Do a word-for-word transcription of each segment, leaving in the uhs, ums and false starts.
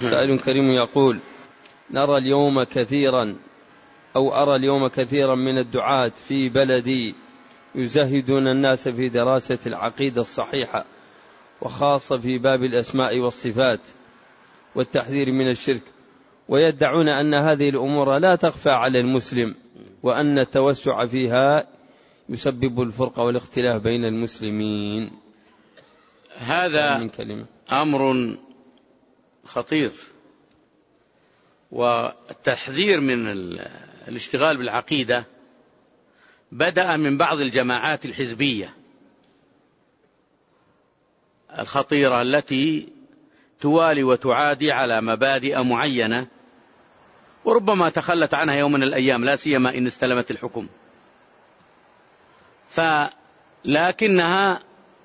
سائل كريم يقول: نرى اليوم كثيرا أو أرى اليوم كثيرا من الدعاة في بلدي يزهدون الناس في دراسة العقيدة الصحيحة، وخاصة في باب الأسماء والصفات والتحذير من الشرك، ويدعون أن هذه الأمور لا تخفى على المسلم، وأن التوسع فيها يسبب الفرقة والاختلاف بين المسلمين. هذا أمر خطير، والتحذير من الاشتغال بالعقيدة بدأ من بعض الجماعات الحزبية الخطيرة التي توالي وتعادي على مبادئ معينة، وربما تخلت عنها يوم من الأيام، لا سيما إن استلمت الحكم. فلكنها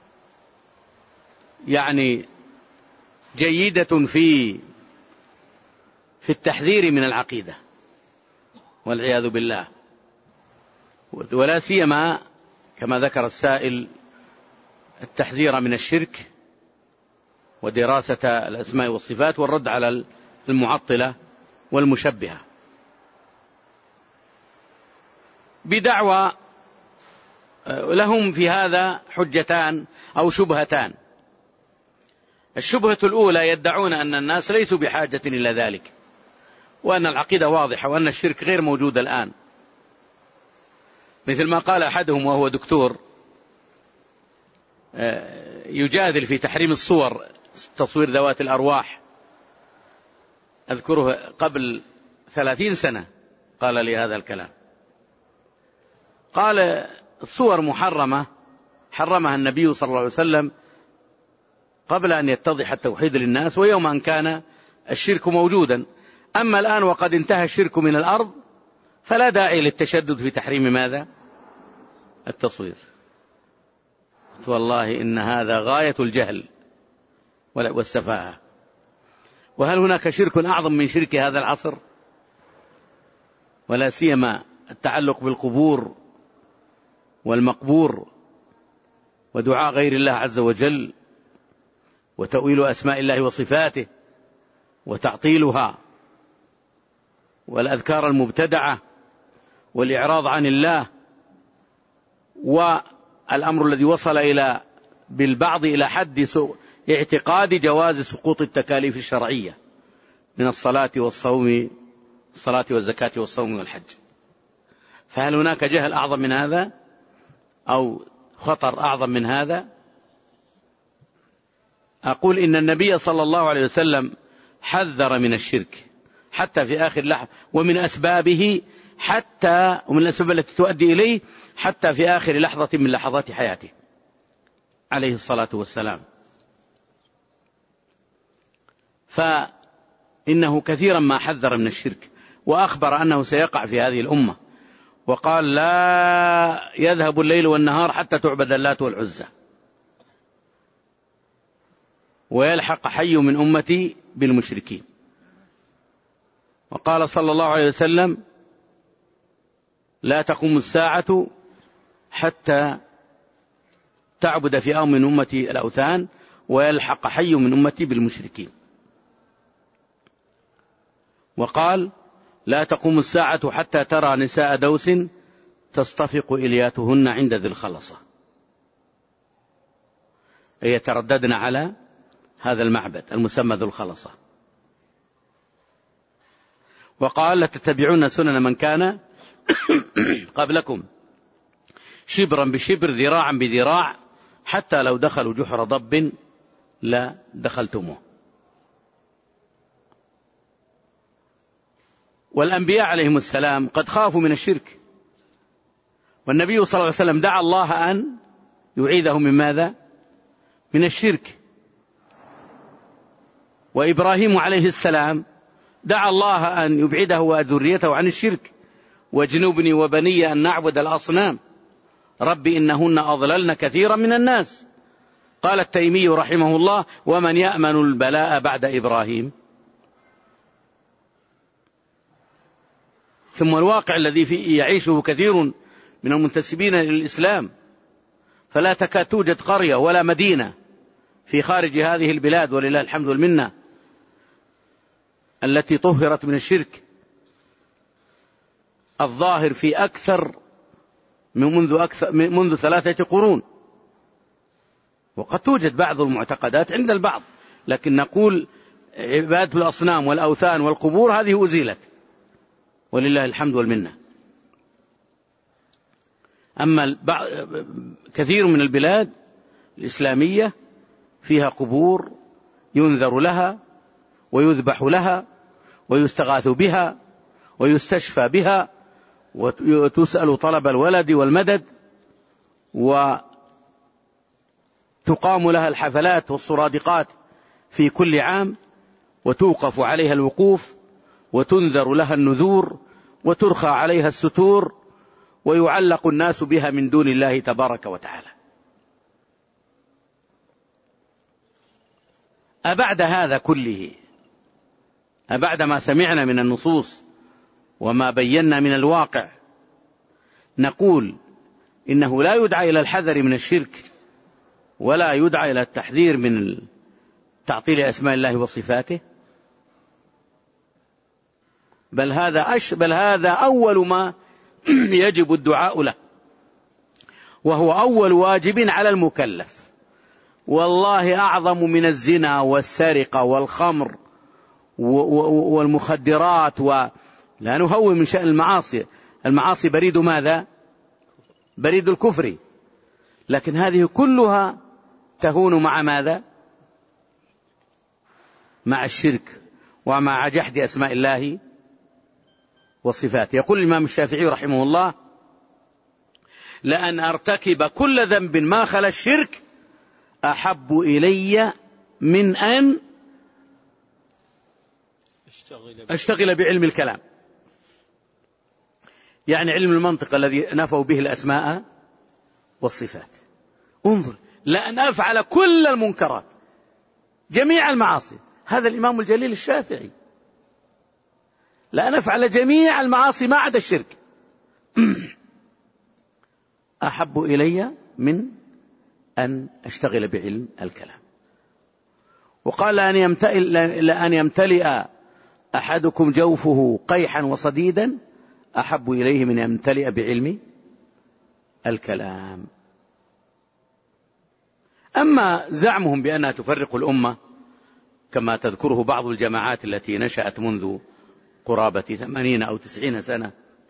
يعني جيدة في في التحذير من العقيدة والعياذ بالله، ولا سيما كما ذكر السائل التحذير من الشرك ودراسة الأسماء والصفات والرد على المعطلة والمشبهة بدعوى لهم في هذا حجتان أو شبهتان. الشبهة الأولى: يدعون أن الناس ليسوا بحاجة إلى ذلك، وأن العقيدة واضحة، وأن الشرك غير موجود الآن، مثل ما قال أحدهم وهو دكتور يجادل في تحريم الصور، تصوير ذوات الأرواح، أذكره قبل ثلاثين سنة قال لي هذا الكلام. قال: الصور محرمة، حرمها النبي صلى الله عليه وسلم قبل أن يتضح التوحيد للناس، ويوم أن كان الشرك موجودا. أما الآن وقد انتهى الشرك من الأرض فلا داعي للتشدد في تحريم ماذا؟ التصوير. والله إن هذا غاية الجهل والسفاهة. وهل هناك شرك أعظم من شرك هذا العصر؟ ولا سيما التعلق بالقبور والمقبور ودعاء غير الله عز وجل وتأويل أسماء الله وصفاته وتعطيلها والأذكار المبتدعة والإعراض عن الله، والأمر الذي وصل إلى بالبعض إلى حد اعتقاد جواز سقوط التكاليف الشرعية من الصلاة والصوم، الصلاة والزكاة والصوم والحج. فهل هناك جهل أعظم من هذا أو خطر أعظم من هذا؟ أقول إن النبي صلى الله عليه وسلم حذر من الشرك حتى في آخر لحظة، ومن أسبابه حتى ومن الأسباب التي تؤدي إليه حتى في آخر لحظة من لحظات حياته عليه الصلاة والسلام. فإنه كثيرا ما حذر من الشرك، وأخبر أنه سيقع في هذه الأمة، وقال: لا يذهب الليل والنهار حتى تعبد اللات والعزى، ويلحق حي من أمتي بالمشركين. وقال صلى الله عليه وسلم: لا تقوم الساعة حتى تعبد فئام من أمتي الأوثان ويلحق حي من أمتي بالمشركين. وقال: لا تقوم الساعة حتى ترى نساء دوس تصطفق إلياتهن عند ذي الخلصة، أي يترددن على هذا المعبد المسمى ذو الخلصة. وقال: لتتبعون سنن من كان قبلكم شبرا بشبر ذراعا بذراع حتى لو دخلوا جحر ضب لا دخلتموه. والأنبياء عليهم السلام قد خافوا من الشرك، والنبي صلى الله عليه وسلم دعا الله أن يعيذهم من ماذا؟ من الشرك. وإبراهيم عليه السلام دعا الله أن يبعده وذريته عن الشرك: واجنبني وبني أن نعبد الأصنام رب إنهن أضللن كثيرا من الناس. قال التيمي رحمه الله: ومن يأمن البلاء بعد إبراهيم؟ ثم الواقع الذي فيه يعيشه كثير من المنتسبين للإسلام، فلا تكاد توجد قرية ولا مدينة في خارج هذه البلاد ولله الحمد والمنة التي طهرت من الشرك الظاهر في أكثر من منذ, أكثر منذ ثلاثة قرون. وقد توجد بعض المعتقدات عند البعض، لكن نقول عبادة الأصنام والأوثان والقبور هذه أزيلت ولله الحمد والمنة. أما كثير من البلاد الإسلامية فيها قبور ينذر لها ويذبح لها ويستغاث بها ويستشفى بها وتسأل طلب الولد والمدد، وتقام لها الحفلات والصرادقات في كل عام، وتوقف عليها الوقوف وتنذر لها النذور وترخى عليها الستور، ويعلق الناس بها من دون الله تبارك وتعالى. أبعد هذا كله، أبعد ما سمعنا من النصوص وما بينا من الواقع، نقول إنه لا يدعى إلى الحذر من الشرك ولا يدعى إلى التحذير من تعطيل أسماء الله وصفاته، بل هذا أش بل هذا أول ما يجب الدعاء له، وهو أول واجب على المكلف. والله أعظم من الزنا والسرقة والخمر والمخدرات، ولا نهون من شأن المعاصي. المعاصي بريد ماذا؟ بريد الكفر، لكن هذه كلها تهون مع ماذا؟ مع الشرك ومع جحد أسماء الله وصفاته. يقول الإمام الشافعي رحمه الله: لأن أرتكب كل ذنب ما خلا الشرك أحب إلي من أن أشتغل بعلم الكلام، يعني علم المنطق الذي نفوا به الأسماء والصفات. انظر، لأن أفعل كل المنكرات جميع المعاصي، هذا الإمام الجليل الشافعي، لأن أفعل جميع المعاصي ما عدا الشرك أحب إلي من أن أشتغل بعلم الكلام. وقال: لأن يمتلئ, لأن يمتلئ أحدكم جوفه قيحا وصديدا أحب إليه من أن يمتلئ بعلم الكلام. أما زعمهم بأنها تفرق الأمة كما تذكره بعض الجماعات التي نشأت منذ قرابة ثمانين أو تسعين سنة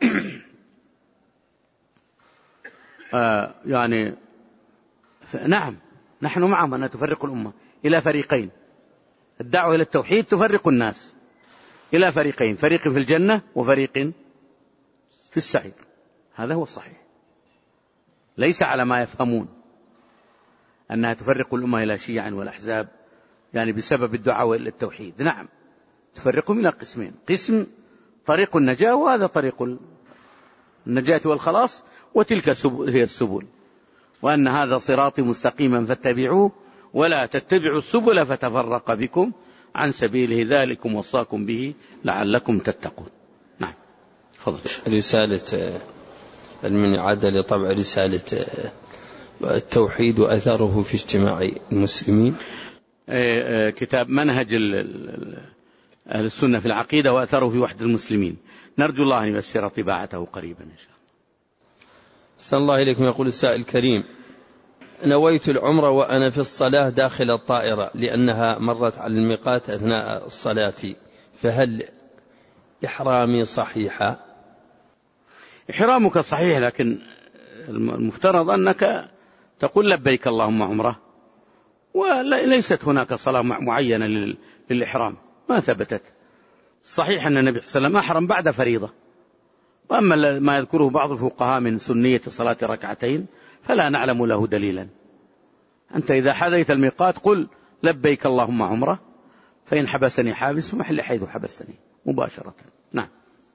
آه يعني نعم، نحن معهم أنها تفرق الأمة إلى فريقين. الدعوة إلى التوحيد تفرق الناس إلى فريقين: فريق في الجنة وفريق في السعير. هذا هو الصحيح، ليس على ما يفهمون أنها تفرق الأمة إلى شيع والأحزاب، يعني بسبب الدعوة إلى التوحيد. نعم، تفرقهم إلى قسمين: قسم طريق النجاة، وهذا طريق النجاة والخلاص، وتلك هي السبل، وأن هذا صراطي مستقيما فاتبعوه ولا تتبعوا السبل فتفرق بكم عن سبيله ذلكم وصاكم به لعلكم تتقون. نعم، فضل. رسالة المن عاد لطبع رسالة التوحيد وأثره في اجتماع المسلمين، كتاب منهج أهل السنة في العقيدة وأثره في وحدة المسلمين. نرجو الله أن ييسر طباعته قريبا إن شاء الله. صلى الله عليكم. يقول السائل الكريم: نويت العمرة وأنا في الصلاة داخل الطائرة لأنها مرت على الميقات أثناء الصلاة، فهل إحرامي صحيحة؟ إحرامك صحيح، لكن المفترض أنك تقول لبيك اللهم عمرة، وليست هناك صلاة معينة للإحرام، ما ثبتت. صحيح أن النبي صلى الله عليه وسلم أحرم بعد فريضة، وأما ما يذكره بعض الفقهاء من سنية صلاة ركعتين فلا نعلم له دليلا. أنت إذا حذيت الميقات قل لبيك اللهم عمرة، فإن حبسني حابس فمحل حيث حبستني مباشرة. نعم.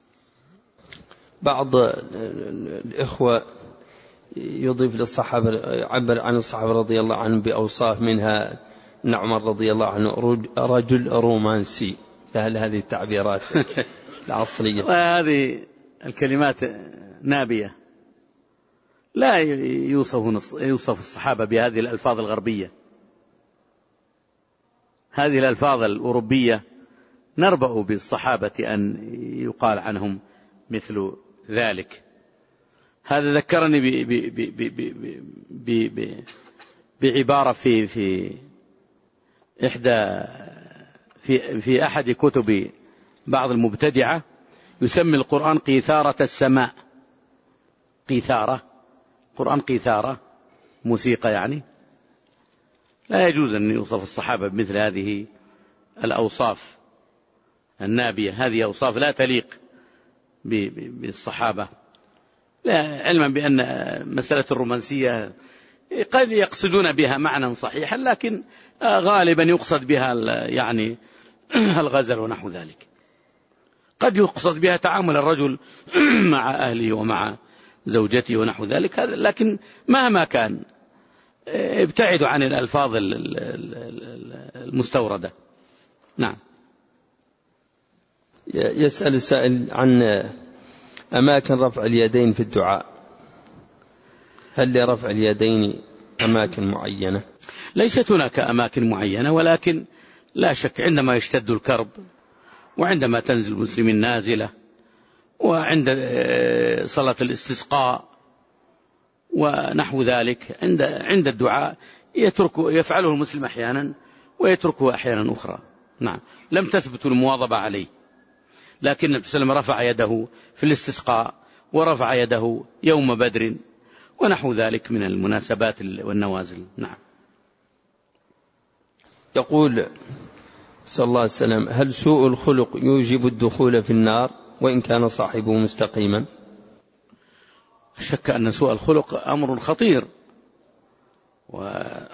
بعض الإخوة يضيف للصحابة، عبر عن الصحابة رضي الله عنهم بأوصاف، منها أن عمر رضي الله عنه رجل رومانسي. فهل هذه التعبيرات العصرية؟ هذه الكلمات نابية، لا يوصف يوصف الصحابة بهذه الألفاظ الغربية. هذه الألفاظ الأوروبية نربأ بالصحابة أن يقال عنهم مثل ذلك. هذا ذكرني بعبارة في في إحدى في في أحد كتب بعض المبتدعة، يسمي القرآن قيثارة السماء. قيثارة، قرآن قيثارة، موسيقى يعني. لا يجوز أن يوصف الصحابة بمثل هذه الأوصاف النابية. هذه أوصاف لا تليق بالصحابة، لا علما بأن مسألة الرومانسية قد يقصدون بها معنى صحيحا، لكن غالبا يقصد بها يعني الغزل ونحو ذلك. قد يقصد بها تعامل الرجل مع أهله ومع زوجته ونحو ذلك، لكن مهما كان ابتعدوا عن الألفاظ المستوردة. نعم. يسأل السائل عن أماكن رفع اليدين في الدعاء، هل لرفع اليدين أماكن معينة؟ ليست هناك أماكن معينة، ولكن لا شك عندما يشتد الكرب، وعندما تنزل المسلمين نازلة، وعند صلاة الاستسقاء ونحو ذلك، عند عند الدعاء يترك يفعله المسلم أحيانا ويتركه أحيانا أخرى. نعم، لم تثبت المواظبة عليه، لكن النبي صلى الله عليه وسلم رفع يده في الاستسقاء، ورفع يده يوم بدر ونحو ذلك من المناسبات والنوازل. نعم. يقول صلى الله عليه وسلم: هل سوء الخلق يوجب الدخول في النار وإن كان صاحبه مستقيما؟ شك أن سوء الخلق أمر خطير، و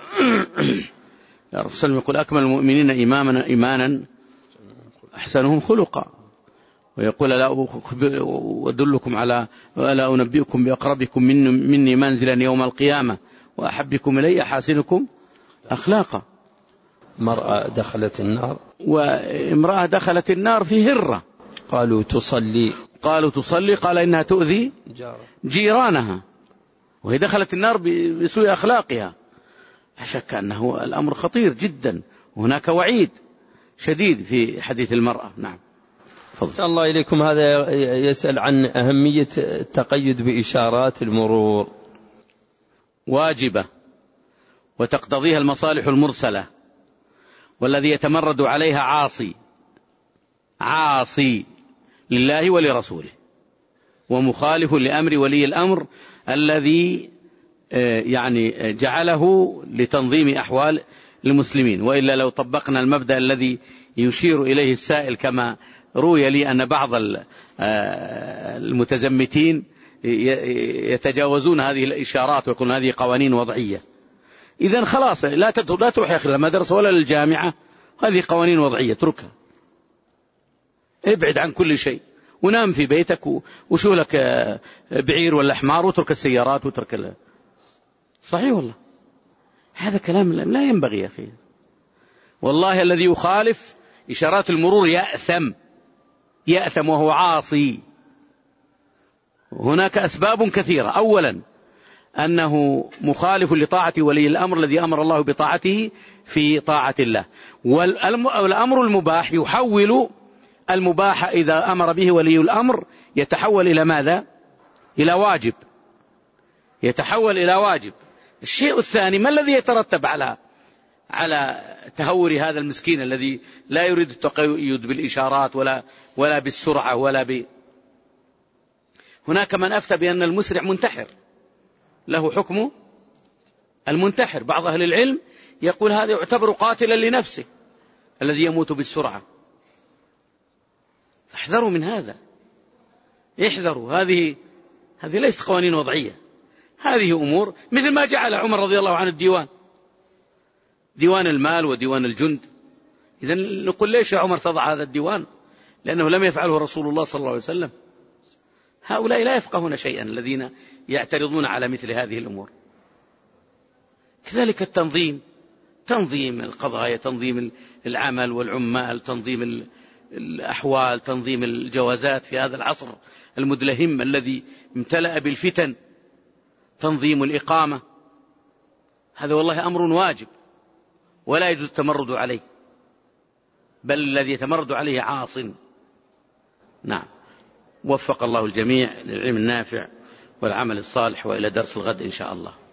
يا رسول الله يقول: أكمل المؤمنين إيمانا إيمانا أحسنهم خلقا، ويقول: لا أدلكم على ولا أنبئكم بأقربكم من مني منزلا يوم القيامة وأحبكم إلي أحاسنكم أخلاقا. مرأة دخلت النار، وامرأة دخلت النار في هرة. قالوا تصلي قالوا تصلي قال إنها تؤذي جيرانها، وهي دخلت النار بسوء أخلاقها. لا شك أنه الأمر خطير جدا، وهناك وعيد شديد في حديث المرأة. نعم. فضل الله إليكم. هذا يسأل عن أهمية التقيد بإشارات المرور. واجبة، وتقتضيها المصالح المرسلة، والذي يتمرد عليها عاصي عاصي لله ولرسوله، ومخالف لأمر ولي الأمر الذي يعني جعله لتنظيم أحوال المسلمين. وإلا لو طبقنا المبدأ الذي يشير إليه السائل، كما روي لي أن بعض المتزمتين يتجاوزون هذه الإشارات ويقولون هذه قوانين وضعية، إذن خلاص لا لا تروح يا أخي المدرسة ولا للجامعة، هذه قوانين وضعية، اتركها، ابعد عن كل شيء، ونام في بيتك وشو لك بعير ولا حمار، وترك السيارات وترك ال... صحيح والله، هذا كلام لا ينبغي يا أخي. والله الذي يخالف إشارات المرور يأثم يأثم وهو عاصي. هناك أسباب كثيرة. أولا أنه مخالف لطاعة ولي الأمر الذي أمر الله بطاعته في طاعة الله. والأمر المباح يحول المباح إذا أمر به ولي الأمر يتحول إلى ماذا؟ إلى واجب، يتحول إلى واجب. الشيء الثاني، ما الذي يترتب على على تهور هذا المسكين الذي لا يريد التقيد بالإشارات ولا ولا بالسرعة ولا ب... هناك من أفتى بأن المسرع منتحر، له حكم المنتحر. بعض أهل العلم يقول هذا يعتبر قاتلا لنفسه الذي يموت بالسرعة. احذروا من هذا، احذروا. هذه هذه ليست قوانين وضعية، هذه أمور مثل ما جعل عمر رضي الله عنه الديوان، ديوان المال وديوان الجند. إذن نقول ليش يا عمر تضع هذا الديوان؟ لأنه لم يفعله رسول الله صلى الله عليه وسلم. هؤلاء لا يفقهون شيئا الذين يعترضون على مثل هذه الأمور. كذلك التنظيم، تنظيم القضايا، تنظيم العمل والعمال، تنظيم الأحوال، تنظيم الجوازات في هذا العصر المدلهم الذي امتلأ بالفتن، تنظيم الإقامة، هذا والله أمر واجب ولا يجوز التمرد عليه. بل الذي يتمرد عليه عاص. نعم. وفق الله الجميع للعلم النافع والعمل الصالح، وإلى درس الغد إن شاء الله.